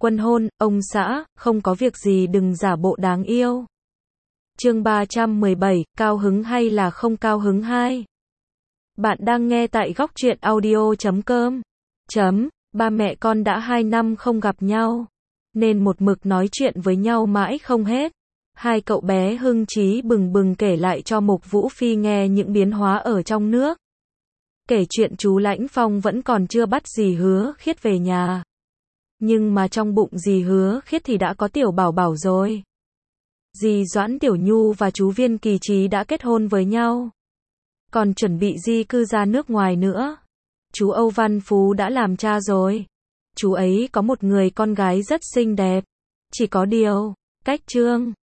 Quân hôn, ông xã, không có việc gì đừng giả bộ đáng yêu. Chương 317, cao hứng hay là không cao hứng 2. Bạn đang nghe tại góc truyện audio.com. Ba mẹ con đã 2 năm không gặp nhau, nên một mực nói chuyện với nhau mãi không hết. Hai cậu bé hưng trí bừng bừng kể lại cho Mục Vũ Phi nghe những biến hóa ở trong nước. Kể chuyện chú Lãnh Phong vẫn còn chưa bắt dì Hứa Khiết về nhà. Nhưng mà trong bụng dì Hứa Khiết thì đã có tiểu bảo bảo rồi. Dì Doãn Tiểu Nhu và chú Viên Kỳ Trí đã kết hôn với nhau, còn chuẩn bị di cư ra nước ngoài nữa. Chú Âu Văn Phú đã làm cha rồi. Chú ấy có một người con gái rất xinh đẹp. Chỉ có điều, cách Trương